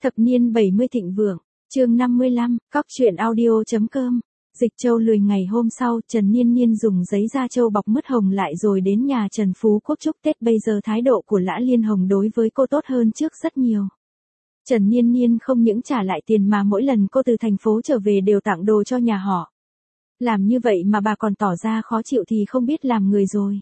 Thập niên 70 thịnh vượng, chương 55, cóc truyện audio.com. Dịch Châu lười ngày hôm sau, Trần Niên Niên dùng giấy da trâu bọc mứt hồng lại rồi đến nhà Trần Phú Quốc chúc Tết. Bây giờ thái độ của Lã Liên Hồng đối với cô tốt hơn trước rất nhiều. Trần Niên Niên không những trả lại tiền mà mỗi lần cô từ thành phố trở về đều tặng đồ cho nhà họ. Làm như vậy mà bà còn tỏ ra khó chịu thì không biết làm người rồi.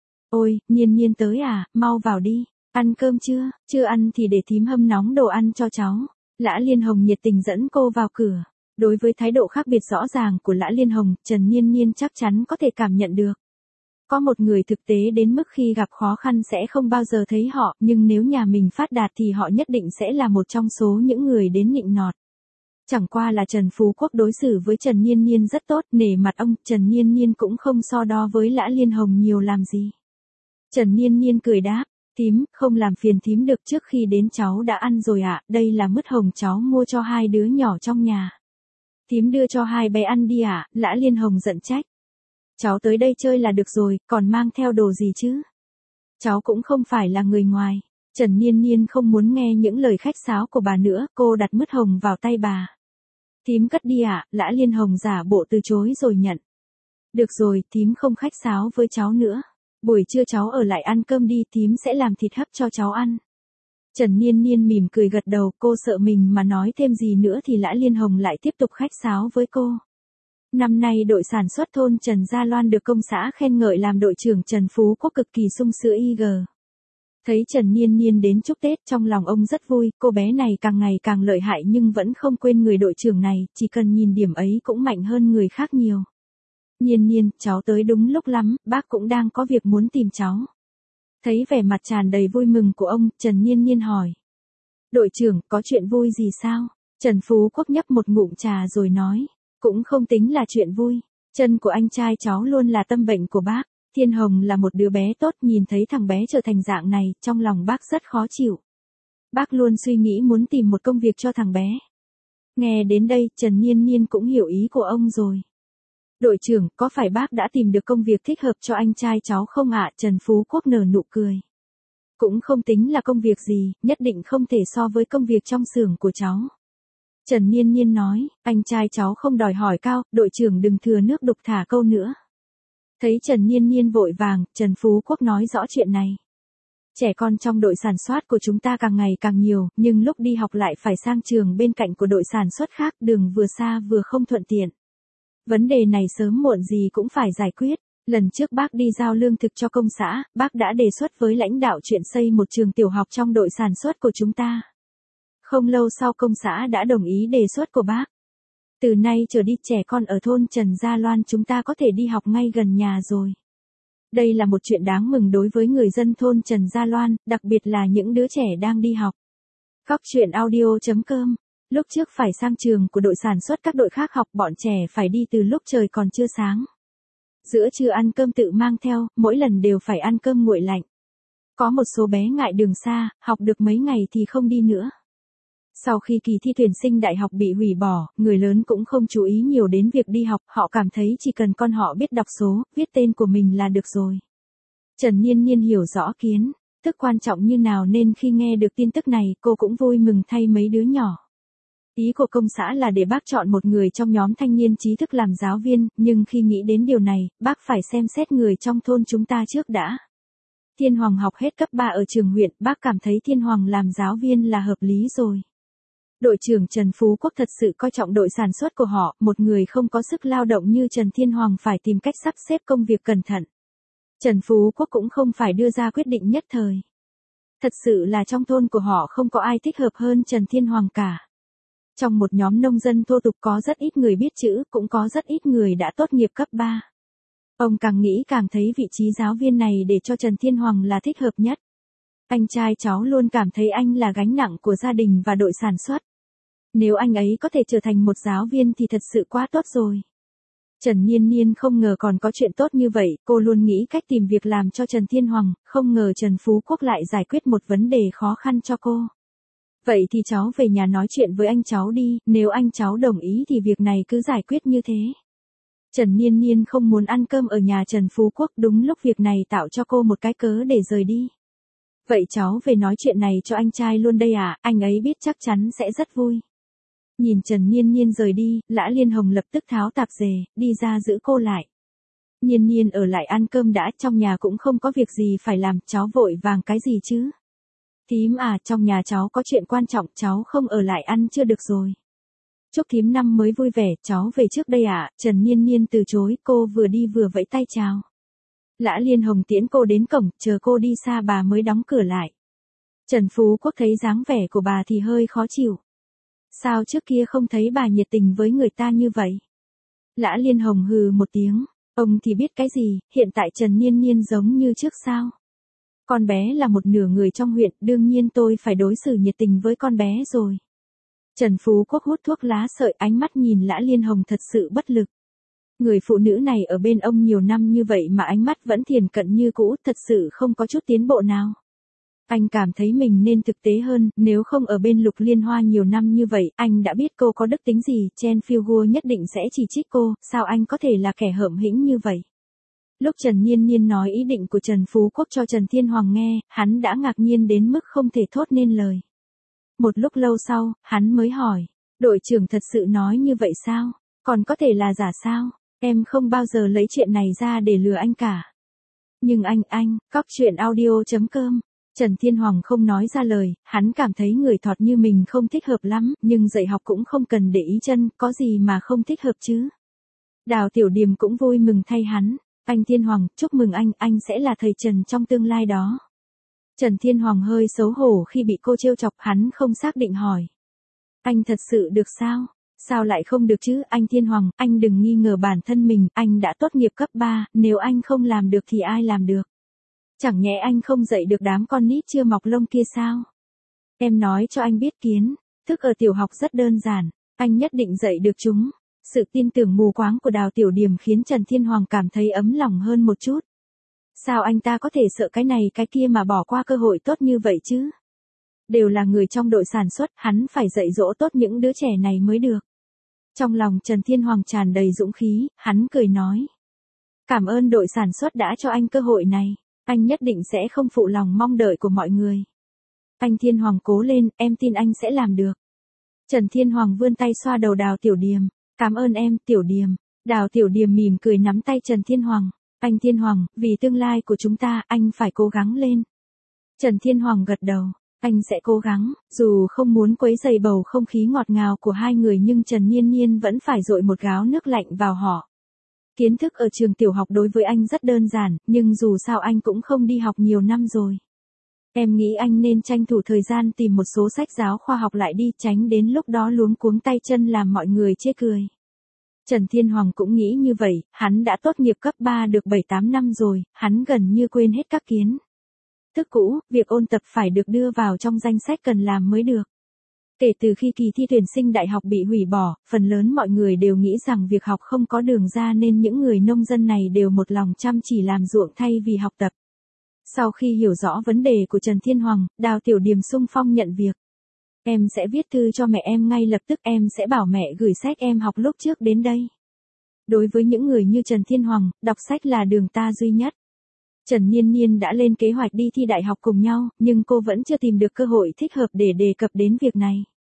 Ôi, Niên Niên tới à, mau vào đi. Ăn cơm chưa? Chưa ăn thì để thím hâm nóng đồ ăn cho cháu. Lã Liên Hồng nhiệt tình dẫn cô vào cửa. Đối với thái độ khác biệt rõ ràng của Lã Liên Hồng, Trần Niên Niên chắc chắn có thể cảm nhận được. Có một người thực tế đến mức khi gặp khó khăn sẽ không bao giờ thấy họ, nhưng nếu nhà mình phát đạt thì họ nhất định sẽ là một trong số những người đến nịnh nọt. Chẳng qua là Trần Phú Quốc đối xử với Trần Niên Niên rất tốt, nể mặt ông, Trần Niên Niên cũng không so đo với Lã Liên Hồng nhiều làm gì. Trần Niên Niên cười đáp, thím, không làm phiền thím được, trước khi đến cháu đã ăn rồi ạ, đây là mứt hồng cháu mua cho hai đứa nhỏ trong nhà. Thím đưa cho hai bé ăn đi ạ, Lã Liên Hồng giận trách. Cháu tới đây chơi là được rồi, còn mang theo đồ gì chứ? Cháu cũng không phải là người ngoài. Trần Niên Niên không muốn nghe những lời khách sáo của bà nữa, cô đặt mứt hồng vào tay bà. Thím cất đi ạ, Lã Liên Hồng giả bộ từ chối rồi nhận. Được rồi, thím không khách sáo với cháu nữa. Buổi trưa cháu ở lại ăn cơm đi, thím sẽ làm thịt hấp cho cháu ăn. Trần Niên Niên mỉm cười gật đầu, cô sợ mình mà nói thêm gì nữa thì Lã Liên Hồng lại tiếp tục khách sáo với cô. Năm nay đội sản xuất thôn Trần Gia Loan được công xã khen ngợi làm đội trưởng Trần Phú Quốc cực kỳ sung sữa IG. Thấy Trần Niên Niên đến chúc Tết, trong lòng ông rất vui, cô bé này càng ngày càng lợi hại nhưng vẫn không quên người đội trưởng này, chỉ cần nhìn điểm ấy cũng mạnh hơn người khác nhiều. Niên Niên, cháu tới đúng lúc lắm, bác cũng đang có việc muốn tìm cháu. Thấy vẻ mặt tràn đầy vui mừng của ông, Trần Niên Niên hỏi. Đội trưởng, có chuyện vui gì sao? Trần Phú Quốc nhấp một ngụm trà rồi nói. Cũng không tính là chuyện vui. Chân của anh trai cháu luôn là tâm bệnh của bác. Thiên Hồng là một đứa bé tốt, nhìn thấy thằng bé trở thành dạng này, trong lòng bác rất khó chịu. Bác luôn suy nghĩ muốn tìm một công việc cho thằng bé. Nghe đến đây, Trần Niên Niên cũng hiểu ý của ông rồi. Đội trưởng, có phải bác đã tìm được công việc thích hợp cho anh trai cháu không ạ? Trần Phú Quốc nở nụ cười. Cũng không tính là công việc gì, nhất định không thể so với công việc trong xưởng của cháu. Trần Niên Niên nói, anh trai cháu không đòi hỏi cao, đội trưởng đừng thừa nước đục thả câu nữa. Thấy Trần Niên Niên vội vàng, Trần Phú Quốc nói rõ chuyện này. Trẻ con trong đội sản xuất của chúng ta càng ngày càng nhiều, nhưng lúc đi học lại phải sang trường bên cạnh của đội sản xuất khác, đường vừa xa vừa không thuận tiện. Vấn đề này sớm muộn gì cũng phải giải quyết. Lần trước bác đi giao lương thực cho công xã, bác đã đề xuất với lãnh đạo chuyện xây một trường tiểu học trong đội sản xuất của chúng ta. Không lâu sau công xã đã đồng ý đề xuất của bác. Từ nay trở đi trẻ con ở thôn Trần Gia Loan chúng ta có thể đi học ngay gần nhà rồi. Đây là một chuyện đáng mừng đối với người dân thôn Trần Gia Loan, đặc biệt là những đứa trẻ đang đi học. Cóc truyện audio.com. Lúc trước phải sang trường của đội sản xuất các đội khác học, bọn trẻ phải đi từ lúc trời còn chưa sáng. Giữa trưa ăn cơm tự mang theo, mỗi lần đều phải ăn cơm nguội lạnh. Có một số bé ngại đường xa, học được mấy ngày thì không đi nữa. Sau khi kỳ thi tuyển sinh đại học bị hủy bỏ, người lớn cũng không chú ý nhiều đến việc đi học, họ cảm thấy chỉ cần con họ biết đọc số, viết tên của mình là được rồi. Trần Niên Niên hiểu rõ kiến thức quan trọng như nào nên khi nghe được tin tức này, cô cũng vui mừng thay mấy đứa nhỏ. Ý của công xã là để bác chọn một người trong nhóm thanh niên trí thức làm giáo viên, nhưng khi nghĩ đến điều này, bác phải xem xét người trong thôn chúng ta trước đã. Thiên Hoàng học hết cấp 3 ở trường huyện, bác cảm thấy Thiên Hoàng làm giáo viên là hợp lý rồi. Đội trưởng Trần Phú Quốc thật sự coi trọng đội sản xuất của họ, một người không có sức lao động như Trần Thiên Hoàng phải tìm cách sắp xếp công việc cẩn thận. Trần Phú Quốc cũng không phải đưa ra quyết định nhất thời. Thật sự là trong thôn của họ không có ai thích hợp hơn Trần Thiên Hoàng cả. Trong một nhóm nông dân thô tục có rất ít người biết chữ, cũng có rất ít người đã tốt nghiệp cấp 3. Ông càng nghĩ càng thấy vị trí giáo viên này để cho Trần Thiên Hoàng là thích hợp nhất. Anh trai cháu luôn cảm thấy anh là gánh nặng của gia đình và đội sản xuất. Nếu anh ấy có thể trở thành một giáo viên thì thật sự quá tốt rồi. Trần Niên Niên không ngờ còn có chuyện tốt như vậy, cô luôn nghĩ cách tìm việc làm cho Trần Thiên Hoàng, không ngờ Trần Phú Quốc lại giải quyết một vấn đề khó khăn cho cô. Vậy thì cháu về nhà nói chuyện với anh cháu đi, nếu anh cháu đồng ý thì việc này cứ giải quyết như thế. Trần Niên Niên không muốn ăn cơm ở nhà Trần Phú Quốc, đúng lúc việc này tạo cho cô một cái cớ để rời đi. Vậy cháu về nói chuyện này cho anh trai luôn đây à, anh ấy biết chắc chắn sẽ rất vui. Nhìn Trần Nhiên Nhiên rời đi, Lã Liên Hồng lập tức tháo tạp dề, đi ra giữ cô lại. Nhiên Nhiên ở lại ăn cơm đã, trong nhà cũng không có việc gì phải làm, cháu vội vàng cái gì chứ? Thím à, trong nhà cháu có chuyện quan trọng, cháu không ở lại ăn chưa được rồi. Chúc thím năm mới vui vẻ, cháu về trước đây ạ. Trần Nhiên Nhiên từ chối, cô vừa đi vừa vẫy tay chào. Lã Liên Hồng tiễn cô đến cổng, chờ cô đi xa bà mới đóng cửa lại. Trần Phú Quốc thấy dáng vẻ của bà thì hơi khó chịu. Sao trước kia không thấy bà nhiệt tình với người ta như vậy? Lã Liên Hồng hừ một tiếng, ông thì biết cái gì, hiện tại Trần Nhiên Nhiên giống như trước sao? Con bé là một nửa người trong huyện, đương nhiên tôi phải đối xử nhiệt tình với con bé rồi. Trần Phú Quốc hút thuốc lá sợi, ánh mắt nhìn Lã Liên Hồng thật sự bất lực. Người phụ nữ này ở bên ông nhiều năm như vậy mà ánh mắt vẫn thiền cận như cũ, thật sự không có chút tiến bộ nào. Anh cảm thấy mình nên thực tế hơn, nếu không ở bên Lục Liên Hoa nhiều năm như vậy, anh đã biết cô có đức tính gì, Chen Phiêu nhất định sẽ chỉ trích cô, sao anh có thể là kẻ hợm hĩnh như vậy. Lúc Trần Nhiên Nhiên nói ý định của Trần Phú Quốc cho Trần Thiên Hoàng nghe, hắn đã ngạc nhiên đến mức không thể thốt nên lời. Một lúc lâu sau, hắn mới hỏi, đội trưởng thật sự nói như vậy sao, còn có thể là giả sao, em không bao giờ lấy chuyện này ra để lừa anh cả. Nhưng anh, cóc truyện audio.com. Trần Thiên Hoàng không nói ra lời, hắn cảm thấy người thọt như mình không thích hợp lắm, nhưng dạy học cũng không cần để ý chân, có gì mà không thích hợp chứ. Đào Tiểu Điềm cũng vui mừng thay hắn, anh Thiên Hoàng, chúc mừng anh sẽ là thầy Trần trong tương lai đó. Trần Thiên Hoàng hơi xấu hổ khi bị cô trêu chọc, hắn không xác định hỏi. Anh thật sự được sao? Sao lại không được chứ, anh Thiên Hoàng, anh đừng nghi ngờ bản thân mình, anh đã tốt nghiệp cấp 3, nếu anh không làm được thì ai làm được? Chẳng nhẽ anh không dạy được đám con nít chưa mọc lông kia sao? Em nói cho anh biết kiến thức ở tiểu học rất đơn giản, anh nhất định dạy được chúng. Sự tin tưởng mù quáng của Đào Tiểu Điềm khiến Trần Thiên Hoàng cảm thấy ấm lòng hơn một chút. Sao anh ta có thể sợ cái này cái kia mà bỏ qua cơ hội tốt như vậy chứ? Đều là người trong đội sản xuất, hắn phải dạy dỗ tốt những đứa trẻ này mới được. Trong lòng Trần Thiên Hoàng tràn đầy dũng khí, hắn cười nói. Cảm ơn đội sản xuất đã cho anh cơ hội này, anh nhất định sẽ không phụ lòng mong đợi của mọi người. Anh Thiên Hoàng cố lên, em tin anh sẽ làm được. Trần Thiên Hoàng vươn tay xoa đầu Đào Tiểu Điềm. Cảm ơn em, Tiểu Điềm. Đào Tiểu Điềm mỉm cười nắm tay Trần Thiên Hoàng. Anh Thiên Hoàng, vì tương lai của chúng ta, anh phải cố gắng lên. Trần Thiên Hoàng gật đầu. Anh sẽ cố gắng, dù không muốn quấy rầy bầu không khí ngọt ngào của hai người nhưng Trần Nhiên Nhiên vẫn phải dội một gáo nước lạnh vào họ. Kiến thức ở trường tiểu học đối với anh rất đơn giản, nhưng dù sao anh cũng không đi học nhiều năm rồi. Em nghĩ anh nên tranh thủ thời gian tìm một số sách giáo khoa học lại đi, tránh đến lúc đó luống cuống tay chân làm mọi người chê cười. Trần Thiên Hoàng cũng nghĩ như vậy, hắn đã tốt nghiệp cấp 3 được 7-8 năm rồi, hắn gần như quên hết các kiến thức cũ, việc ôn tập phải được đưa vào trong danh sách cần làm mới được. Kể từ khi kỳ thi tuyển sinh đại học bị hủy bỏ, phần lớn mọi người đều nghĩ rằng việc học không có đường ra nên những người nông dân này đều một lòng chăm chỉ làm ruộng thay vì học tập. Sau khi hiểu rõ vấn đề của Trần Thiên Hoàng, Đào Tiểu Điềm xung phong nhận việc. Em sẽ viết thư cho mẹ em ngay lập tức, em sẽ bảo mẹ gửi sách em học lúc trước đến đây. Đối với những người như Trần Thiên Hoàng, đọc sách là đường ta duy nhất. Trần Nhiên Nhiên đã lên kế hoạch đi thi đại học cùng nhau, nhưng cô vẫn chưa tìm được cơ hội thích hợp để đề cập đến việc này.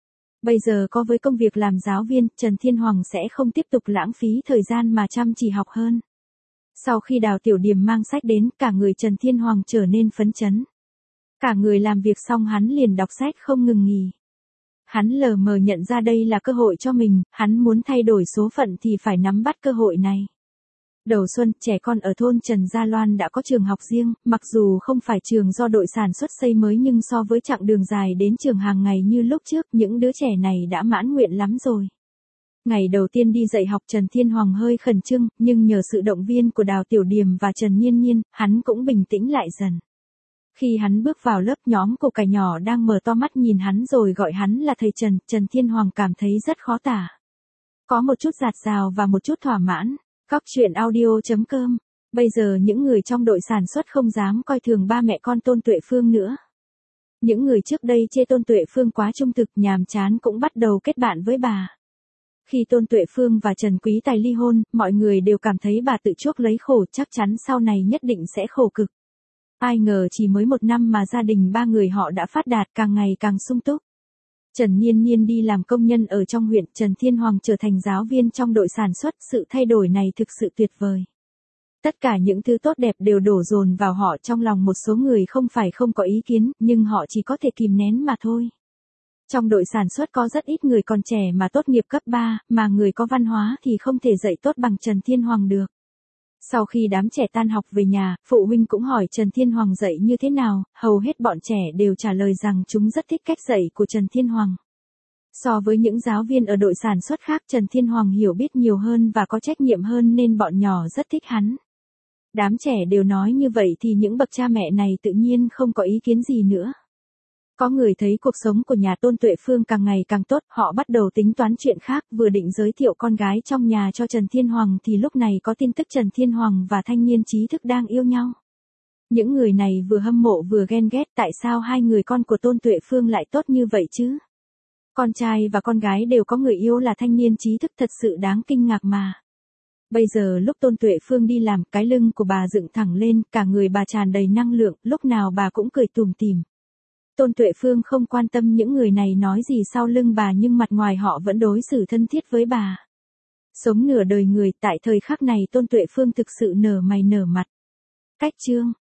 Bây giờ có với công việc làm giáo viên, Trần Thiên Hoàng sẽ không tiếp tục lãng phí thời gian mà chăm chỉ học hơn. Sau khi Đào Tiểu Điềm mang sách đến, cả người Trần Thiên Hoàng trở nên phấn chấn. Cả người làm việc xong hắn liền đọc sách không ngừng nghỉ. Hắn lờ mờ nhận ra đây là cơ hội cho mình, hắn muốn thay đổi số phận thì phải nắm bắt cơ hội này. Đầu xuân, trẻ con ở thôn Trần Gia Loan đã có trường học riêng, mặc dù không phải trường do đội sản xuất xây mới nhưng so với chặng đường dài đến trường hàng ngày như lúc trước, những đứa trẻ này đã mãn nguyện lắm rồi. Ngày đầu tiên đi dạy học Trần Thiên Hoàng hơi khẩn trương, nhưng nhờ sự động viên của Đào Tiểu Điềm và Trần Nhiên Nhiên, hắn cũng bình tĩnh lại dần. Khi hắn bước vào lớp, nhóm củ cải nhỏ đang mở to mắt nhìn hắn rồi gọi hắn là thầy Trần, Trần Thiên Hoàng cảm thấy rất khó tả. Có một chút dạt dào và một chút thỏa mãn. Cóc truyện audio.com. Bây giờ những người trong đội sản xuất không dám coi thường ba mẹ con Tôn Tuệ Phương nữa. Những người trước đây chê Tôn Tuệ Phương quá trung thực nhàm chán cũng bắt đầu kết bạn với bà. Khi Tôn Tuệ Phương và Trần Quý Tài ly hôn, mọi người đều cảm thấy bà tự chuốc lấy khổ, chắc chắn sau này nhất định sẽ khổ cực. Ai ngờ chỉ mới 1 năm mà gia đình 3 người họ đã phát đạt càng ngày càng sung túc. Trần Niên Niên đi làm công nhân ở trong huyện, Trần Thiên Hoàng trở thành giáo viên trong đội sản xuất, sự thay đổi này thực sự tuyệt vời. Tất cả những thứ tốt đẹp đều đổ dồn vào họ, trong lòng một số người không phải không có ý kiến, nhưng họ chỉ có thể kìm nén mà thôi. Trong đội sản xuất có rất ít người còn trẻ mà tốt nghiệp cấp 3, mà người có văn hóa thì không thể dạy tốt bằng Trần Thiên Hoàng được. Sau khi đám trẻ tan học về nhà, phụ huynh cũng hỏi Trần Thiên Hoàng dạy như thế nào, hầu hết bọn trẻ đều trả lời rằng chúng rất thích cách dạy của Trần Thiên Hoàng. So với những giáo viên ở đội sản xuất khác, Trần Thiên Hoàng hiểu biết nhiều hơn và có trách nhiệm hơn nên bọn nhỏ rất thích hắn. Đám trẻ đều nói như vậy thì những bậc cha mẹ này tự nhiên không có ý kiến gì nữa. Có người thấy cuộc sống của nhà Tôn Tuệ Phương càng ngày càng tốt, họ bắt đầu tính toán chuyện khác, vừa định giới thiệu con gái trong nhà cho Trần Thiên Hoàng thì lúc này có tin tức Trần Thiên Hoàng và thanh niên trí thức đang yêu nhau. Những người này vừa hâm mộ vừa ghen ghét, tại sao hai người con của Tôn Tuệ Phương lại tốt như vậy chứ? Con trai và con gái đều có người yêu là thanh niên trí thức, thật sự đáng kinh ngạc mà. Bây giờ lúc Tôn Tuệ Phương đi làm, cái lưng của bà dựng thẳng lên, cả người bà tràn đầy năng lượng, lúc nào bà cũng cười tủm tỉm. Tôn Tuệ Phương không quan tâm những người này nói gì sau lưng bà, nhưng mặt ngoài họ vẫn đối xử thân thiết với bà. Sống nửa đời người, tại thời khắc này Tôn Tuệ Phương thực sự nở mày nở mặt. Cách chương